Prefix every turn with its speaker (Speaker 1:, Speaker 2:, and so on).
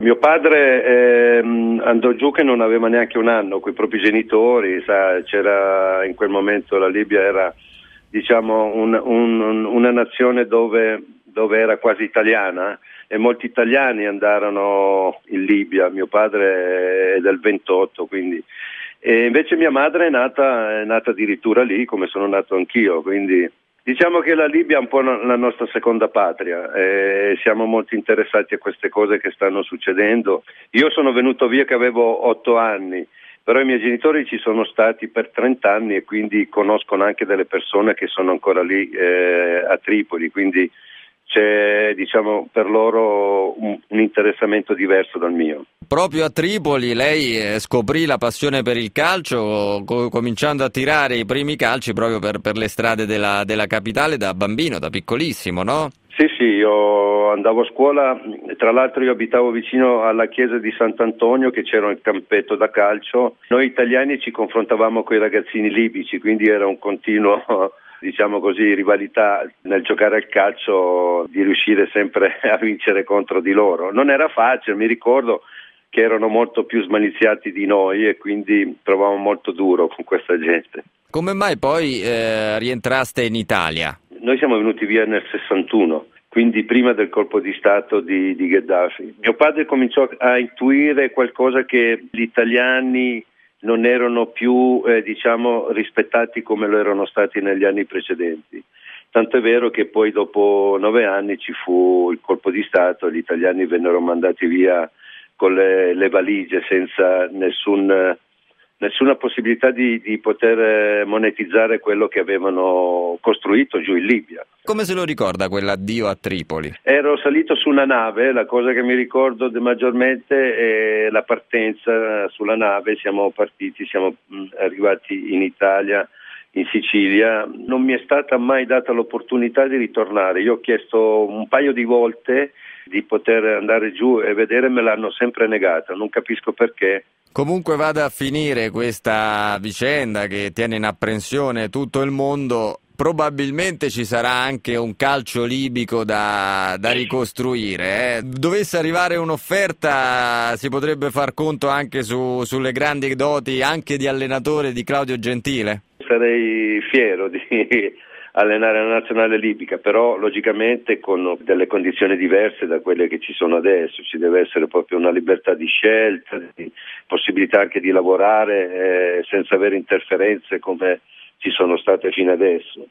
Speaker 1: Mio padre andò giù che non aveva neanche un anno, coi propri genitori, c'era in quel momento la Libia era, diciamo, una nazione dove era quasi italiana e molti italiani andarono in Libia. Mio padre è del 28, quindi. E invece mia madre è nata addirittura lì, come sono nato anch'io, quindi diciamo che la Libia è un po' la nostra seconda patria e siamo molto interessati a queste cose che stanno succedendo. Io sono venuto via che avevo 8 anni, però i miei genitori ci sono stati per 30 anni e quindi conoscono anche delle persone che sono ancora lì a Tripoli, quindi c'è, diciamo, per loro un interessamento diverso dal mio.
Speaker 2: Proprio a Tripoli lei scoprì la passione per il calcio, cominciando a tirare i primi calci proprio per le strade della capitale da bambino, da piccolissimo, no?
Speaker 1: Sì, io andavo a scuola, tra l'altro io abitavo vicino alla chiesa di Sant'Antonio che c'era un campetto da calcio. Noi italiani ci confrontavamo con i ragazzini libici, quindi era un continuo diciamo così, rivalità nel giocare al calcio, di riuscire sempre a vincere contro di loro. Non era facile, mi ricordo che erano molto più smaniziati di noi e quindi trovavamo molto duro con questa gente.
Speaker 2: Come mai poi rientraste in Italia?
Speaker 1: Noi siamo venuti via nel 61, quindi prima del colpo di Stato di Gheddafi. Mio padre cominciò a intuire qualcosa, che gli italiani non erano più rispettati come lo erano stati negli anni precedenti. Tanto è vero che poi dopo 9 anni ci fu il colpo di Stato, gli italiani vennero mandati via con le valigie senza nessuna possibilità di poter monetizzare quello che avevano costruito giù in Libia.
Speaker 2: Come se lo ricorda quell'addio a Tripoli?
Speaker 1: Ero salito su una nave, la cosa che mi ricordo maggiormente è la partenza sulla nave, siamo partiti, siamo arrivati in Italia, in Sicilia. Non mi è stata mai data l'opportunità di ritornare, io ho chiesto un paio di volte di poter andare giù e vedere, me l'hanno sempre negata, non capisco perché.
Speaker 2: Comunque vada a finire questa vicenda che tiene in apprensione tutto il mondo, probabilmente ci sarà anche un calcio libico da ricostruire. Dovesse arrivare un'offerta, si potrebbe far conto anche sulle grandi doti anche di allenatore di Claudio Gentile?
Speaker 1: Sarei fiero di allenare la nazionale libica, però logicamente con delle condizioni diverse da quelle che ci sono adesso. Ci deve essere proprio una libertà di scelta, di possibilità anche di lavorare senza avere interferenze come ci sono state fino adesso.